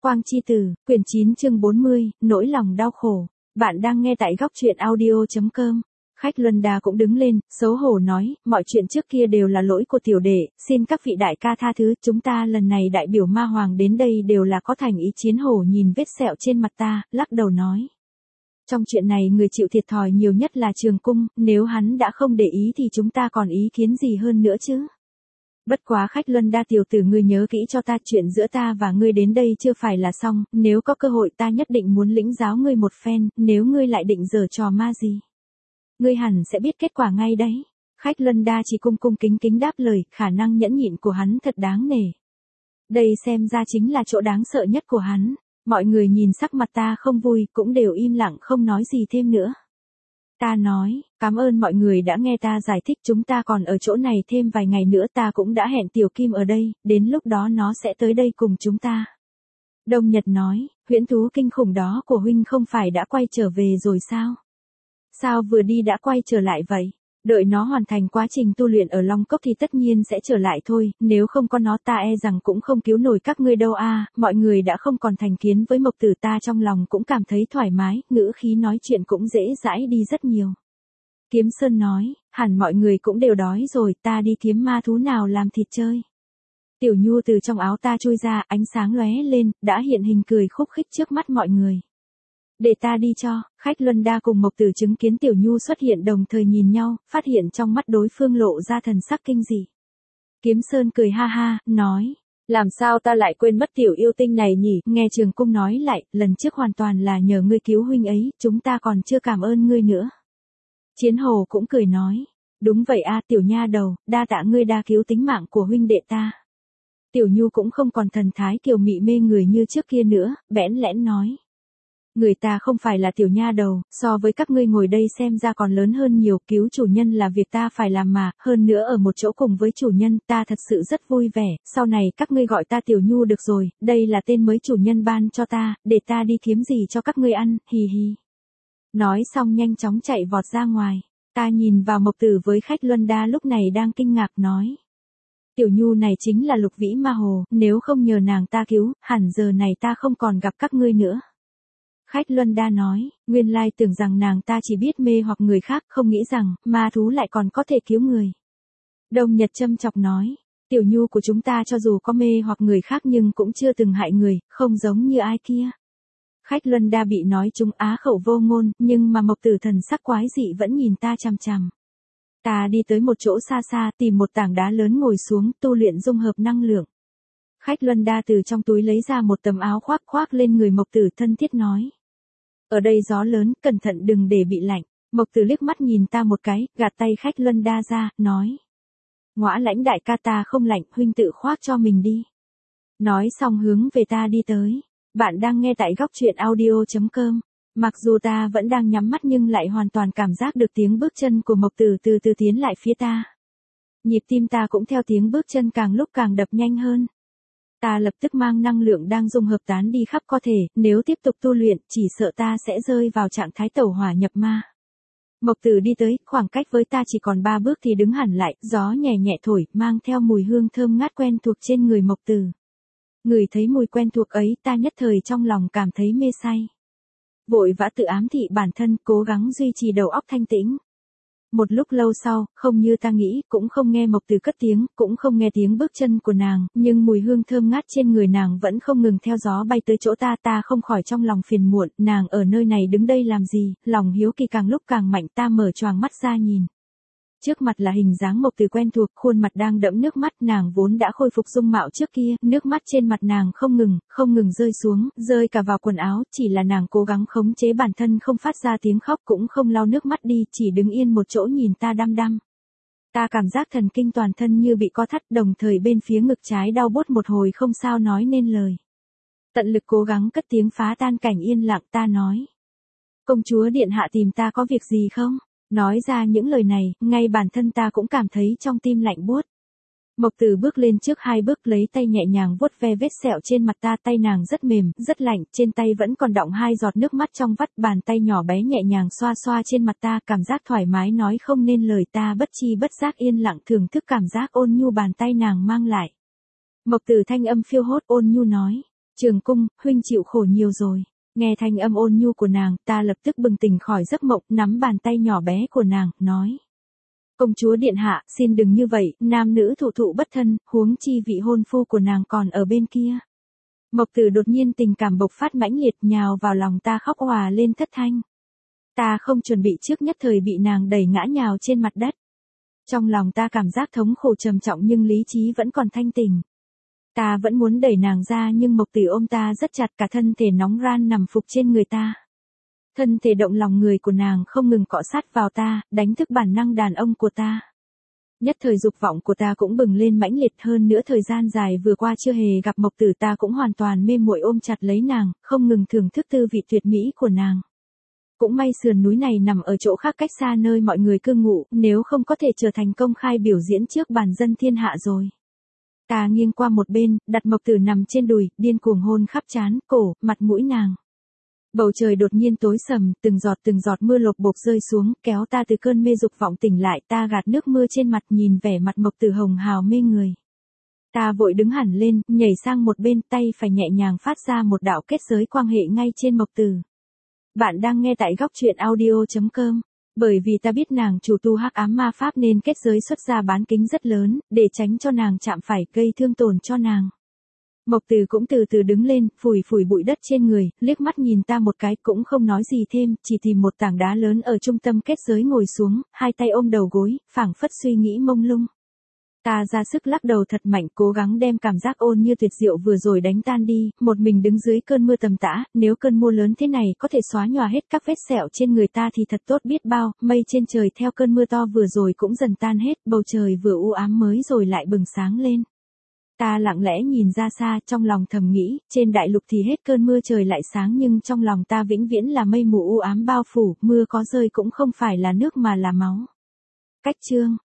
Quang Chi Tử, quyển 9 chương 40, nỗi lòng đau khổ. Bạn đang nghe tại góc truyện audio.com. Khách Luân Đa cũng đứng lên, xấu hổ nói, mọi chuyện trước kia đều là lỗi của tiểu đệ, xin các vị đại ca tha thứ, chúng ta lần này đại biểu Ma Hoàng đến đây đều là có thành ý. Chiến hổ nhìn vết sẹo trên mặt ta, lắc đầu nói. Trong chuyện này người chịu thiệt thòi nhiều nhất là Trường Cung, nếu hắn đã không để ý thì chúng ta còn ý kiến gì hơn nữa chứ. Bất quá Khách Luân Đa tiểu tử, ngươi nhớ kỹ cho ta, chuyện giữa ta và ngươi đến đây chưa phải là xong, nếu có cơ hội ta nhất định muốn lĩnh giáo ngươi một phen, nếu ngươi lại định giở trò ma gì. Ngươi hẳn sẽ biết kết quả ngay đấy. Khách Luân Đa chỉ cung kính kính đáp lời, khả năng nhẫn nhịn của hắn thật đáng nể. Đây xem ra chính là chỗ đáng sợ nhất của hắn. Mọi người nhìn sắc mặt ta không vui, cũng đều im lặng không nói gì thêm nữa. Ta nói, cảm ơn mọi người đã nghe ta giải thích, chúng ta còn ở chỗ này thêm vài ngày nữa, ta cũng đã hẹn Tiểu Kim ở đây, đến lúc đó nó sẽ tới đây cùng chúng ta. Đông Nhật nói, huyễn thú kinh khủng đó của huynh không phải đã quay trở về rồi sao? Sao vừa đi đã quay trở lại vậy? Đợi nó hoàn thành quá trình tu luyện ở Long Cốc thì tất nhiên sẽ trở lại thôi, nếu không có nó ta e rằng cũng không cứu nổi các ngươi đâu a. Mọi người đã không còn thành kiến với Mộc Tử, ta trong lòng cũng cảm thấy thoải mái, ngữ khí nói chuyện cũng dễ dãi đi rất nhiều. Kiếm Sơn nói, hẳn mọi người cũng đều đói rồi, ta đi kiếm ma thú nào làm thịt chơi. Tiểu Nhu từ trong áo ta chui ra, ánh sáng lóe lên, đã hiện hình cười khúc khích trước mắt mọi người. Để ta đi cho. Khách Luân Đa cùng Mộc Tử chứng kiến Tiểu Nhu xuất hiện đồng thời nhìn nhau, phát hiện trong mắt đối phương lộ ra thần sắc kinh dị. Kiếm Sơn cười ha ha, nói, làm sao ta lại quên mất tiểu yêu tinh này nhỉ? Nghe Trường Cung nói lại, lần trước hoàn toàn là nhờ ngươi cứu huynh ấy, chúng ta còn chưa cảm ơn ngươi nữa. Chiến Hồ cũng cười nói, đúng vậy a, tiểu nha đầu, đa tạ ngươi đã cứu tính mạng của huynh đệ ta. Tiểu Nhu cũng không còn thần thái kiều mị mê người như trước kia nữa, bẽn lẽn nói. Người ta không phải là tiểu nha đầu, so với các ngươi ngồi đây xem ra còn lớn hơn nhiều, cứu chủ nhân là việc ta phải làm mà, hơn nữa ở một chỗ cùng với chủ nhân, ta thật sự rất vui vẻ, sau này các ngươi gọi ta Tiểu Nhu được rồi, đây là tên mới chủ nhân ban cho ta, để ta đi kiếm gì cho các ngươi ăn, hì hì. Nói xong nhanh chóng chạy vọt ra ngoài, ta nhìn vào Mộc Tử với Khách Luân Đa lúc này đang kinh ngạc nói. Tiểu Nhu này chính là Lục Vĩ Ma Hồ, nếu không nhờ nàng ta cứu, hẳn giờ này ta không còn gặp các ngươi nữa. Khách Luân Đa nói, nguyên lai tưởng rằng nàng ta chỉ biết mê hoặc người khác, không nghĩ rằng, ma thú lại còn có thể cứu người. Đông Nhật châm chọc nói, Tiểu Nhu của chúng ta cho dù có mê hoặc người khác nhưng cũng chưa từng hại người, không giống như ai kia. Khách Luân Đa bị nói trúng á khẩu vô ngôn, nhưng mà Mộc Tử thần sắc quái dị vẫn nhìn ta chằm chằm. Ta đi tới một chỗ xa xa, tìm một tảng đá lớn ngồi xuống, tu luyện dung hợp năng lượng. Khách Luân Đa từ trong túi lấy ra một tấm áo khoác lên người Mộc Tử, thân thiết nói. Ở đây gió lớn, cẩn thận đừng để bị lạnh. Mộc Tử liếc mắt nhìn ta một cái, gạt tay Khách Luân Đa ra, nói. Ngõa Lãnh đại ca, ta không lạnh, huynh tự khoác cho mình đi. Nói xong hướng về ta đi tới. Bạn đang nghe tại góc truyện audio.com. Mặc dù ta vẫn đang nhắm mắt nhưng lại hoàn toàn cảm giác được tiếng bước chân của Mộc Tử từ từ tiến lại phía ta. Nhịp tim ta cũng theo tiếng bước chân càng lúc càng đập nhanh hơn. Ta lập tức mang năng lượng đang dung hợp tán đi khắp cơ thể, nếu tiếp tục tu luyện, chỉ sợ ta sẽ rơi vào trạng thái tẩu hỏa nhập ma. Mộc Tử đi tới, khoảng cách với ta chỉ còn 3 bước thì đứng hẳn lại, gió nhẹ nhẹ thổi, mang theo mùi hương thơm ngát quen thuộc trên người Mộc Tử. Ngửi thấy mùi quen thuộc ấy, ta nhất thời trong lòng cảm thấy mê say. Vội vã tự ám thị bản thân, cố gắng duy trì đầu óc thanh tĩnh. Một lúc lâu sau, không như ta nghĩ, cũng không nghe Mộc Tử cất tiếng, cũng không nghe tiếng bước chân của nàng, nhưng mùi hương thơm ngát trên người nàng vẫn không ngừng theo gió bay tới chỗ ta không khỏi trong lòng phiền muộn, nàng ở nơi này đứng đây làm gì, lòng hiếu kỳ càng lúc càng mạnh, ta mở choàng mắt ra nhìn. Trước mặt là hình dáng Mộc Tử quen thuộc, khuôn mặt đang đẫm nước mắt, nàng vốn đã khôi phục dung mạo trước kia, nước mắt trên mặt nàng không ngừng rơi xuống, rơi cả vào quần áo, chỉ là nàng cố gắng khống chế bản thân không phát ra tiếng khóc, cũng không lau nước mắt đi, chỉ đứng yên một chỗ nhìn ta đăm đăm. Ta cảm giác thần kinh toàn thân như bị co thắt, đồng thời bên phía ngực trái đau buốt một hồi không sao nói nên lời. Tận lực cố gắng cất tiếng phá tan cảnh yên lặng, ta nói. Công chúa điện hạ tìm ta có việc gì không? Nói ra những lời này, ngay bản thân ta cũng cảm thấy trong tim lạnh buốt. Mộc Tử bước lên trước 2 bước, lấy tay nhẹ nhàng vuốt ve vết sẹo trên mặt ta, tay nàng rất mềm, rất lạnh, trên tay vẫn còn đọng 2 giọt nước mắt trong vắt, bàn tay nhỏ bé nhẹ nhàng xoa xoa trên mặt ta, cảm giác thoải mái nói không nên lời, ta bất chi bất giác yên lặng thưởng thức cảm giác ôn nhu bàn tay nàng mang lại. Mộc Tử thanh âm phiêu hốt ôn nhu nói, Trường cung, huynh chịu khổ nhiều rồi. Nghe thanh âm ôn nhu của nàng, ta lập tức bừng tỉnh khỏi giấc mộng, nắm bàn tay nhỏ bé của nàng, nói. Công chúa điện hạ, xin đừng như vậy, nam nữ thụ thụ bất thân, huống chi vị hôn phu của nàng còn ở bên kia. Mộc Tử đột nhiên tình cảm bộc phát mãnh liệt nhào vào lòng ta khóc òa lên thất thanh. Ta không chuẩn bị trước nhất thời bị nàng đẩy ngã nhào trên mặt đất. Trong lòng ta cảm giác thống khổ trầm trọng nhưng lý trí vẫn còn thanh tỉnh. Ta vẫn muốn đẩy nàng ra nhưng Mộc Tử ôm ta rất chặt, cả thân thể nóng ran nằm phục trên người ta. Thân thể động lòng người của nàng không ngừng cọ sát vào ta, đánh thức bản năng đàn ông của ta. Nhất thời dục vọng của ta cũng bừng lên mãnh liệt hơn nữa, thời gian dài vừa qua chưa hề gặp Mộc Tử ta cũng hoàn toàn mê muội ôm chặt lấy nàng, không ngừng thưởng thức tư vị tuyệt mỹ của nàng. Cũng may sườn núi này nằm ở chỗ khác cách xa nơi mọi người cư ngụ, nếu không có thể trở thành công khai biểu diễn trước bàn dân thiên hạ rồi. Ta nghiêng qua một bên, đặt Mộc Tử nằm trên đùi, điên cuồng hôn khắp trán, cổ, mặt mũi nàng. Bầu trời đột nhiên tối sầm, từng giọt mưa lộp bộp rơi xuống, kéo ta từ cơn mê dục vọng tỉnh lại, ta gạt nước mưa trên mặt nhìn vẻ mặt Mộc Tử hồng hào mê người. Ta vội đứng hẳn lên, nhảy sang một bên, tay phải nhẹ nhàng phát ra một đạo kết giới quan hệ ngay trên Mộc Tử. Bạn đang nghe tại góc truyện audio.com. Bởi vì ta biết nàng chủ tu hắc ám ma pháp nên kết giới xuất ra bán kính rất lớn, để tránh cho nàng chạm phải gây thương tổn cho nàng. Mộc Tử cũng từ từ đứng lên, phủi phủi bụi đất trên người, liếc mắt nhìn ta một cái cũng không nói gì thêm, chỉ tìm một tảng đá lớn ở trung tâm kết giới ngồi xuống, hai tay ôm đầu gối, phảng phất suy nghĩ mông lung. Ta ra sức lắc đầu thật mạnh, cố gắng đem cảm giác ôn như tuyệt diệu vừa rồi đánh tan đi, một mình đứng dưới cơn mưa tầm tã, nếu cơn mưa lớn thế này có thể xóa nhòa hết các vết sẹo trên người ta thì thật tốt biết bao, mây trên trời theo cơn mưa to vừa rồi cũng dần tan hết, bầu trời vừa u ám mới rồi lại bừng sáng lên. Ta lặng lẽ nhìn ra xa, trong lòng thầm nghĩ, trên đại lục thì hết cơn mưa trời lại sáng nhưng trong lòng ta vĩnh viễn là mây mù u ám bao phủ, mưa có rơi cũng không phải là nước mà là máu. Cách chương